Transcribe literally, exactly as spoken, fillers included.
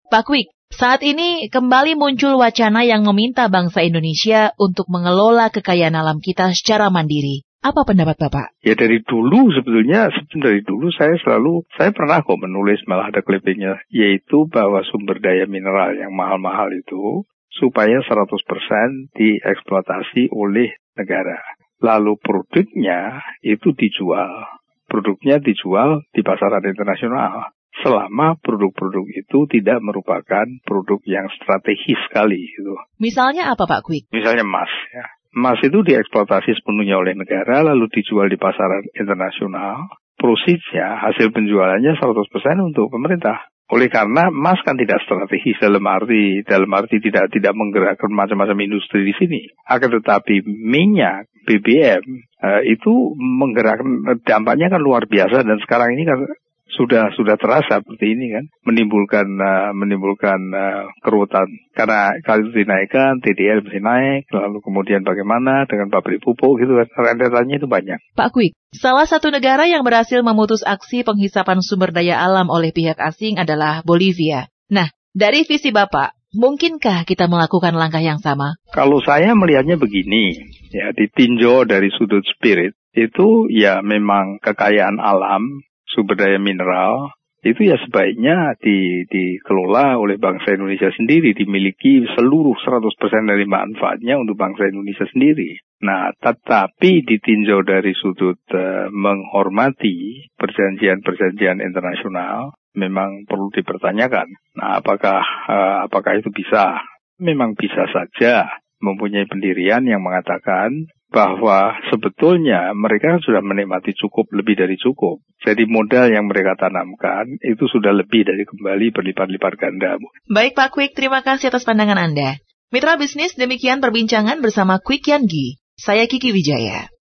Pak Kwik, saat ini kembali muncul wacana yang meminta bangsa Indonesia untuk mengelola kekayaan alam kita secara mandiri. Apa pendapat Bapak? Ya dari dulu sebetulnya, dari dulu saya selalu, saya pernah kok menulis, malah ada clippingnya, yaitu bahwa sumber daya mineral yang mahal-mahal itu supaya seratus persen dieksploitasi oleh negara. Lalu produknya itu dijual. Produknya dijual di pasaran internasional. Selama produk-produk itu tidak merupakan produk yang strategis sekali. Gitu. Misalnya apa Pak Kwik? Misalnya emas ya. Emas itu dieksploitasi sepenuhnya oleh negara, lalu dijual di pasaran internasional. Prosesnya, hasil penjualannya seratus persen untuk pemerintah. Oleh karena emas kan tidak strategis dalam arti dalam arti tidak tidak menggerakkan macam-macam industri di sini. Akan tetapi minyak, B B M uh, itu menggerakkan, dampaknya kan luar biasa, dan sekarang ini kan sudah sudah terasa seperti ini kan, menimbulkan uh, menimbulkan uh, keruwetan karena kalau itu dinaikkan, T D L mesti naik, lalu kemudian bagaimana dengan pabrik pupuk gitu kan, rentetannya itu banyak. Pak Kwik, salah satu negara yang berhasil memutus aksi penghisapan sumber daya alam oleh pihak asing adalah Bolivia. Nah, dari visi Bapak, mungkinkah kita melakukan langkah yang sama? Kalau saya melihatnya begini, ya ditinjau dari sudut spirit, itu ya memang kekayaan alam, sumber daya mineral, itu ya sebaiknya di, dikelola oleh bangsa Indonesia sendiri, dimiliki seluruh seratus persen dari manfaatnya untuk bangsa Indonesia sendiri. Nah, tetapi ditinjau dari sudut uh, menghormati perjanjian-perjanjian internasional, memang perlu dipertanyakan. Nah, apakah uh, apakah itu bisa? Memang bisa saja mempunyai pendirian yang mengatakan bahwa sebetulnya mereka sudah menikmati cukup, lebih dari cukup. Jadi modal yang mereka tanamkan itu sudah lebih dari kembali berlipat-lipat ganda. Baik Pak Kwik, terima kasih atas pandangan Anda. Mitra bisnis, demikian perbincangan bersama Kwik Yangi. Saya Kiki Wijaya.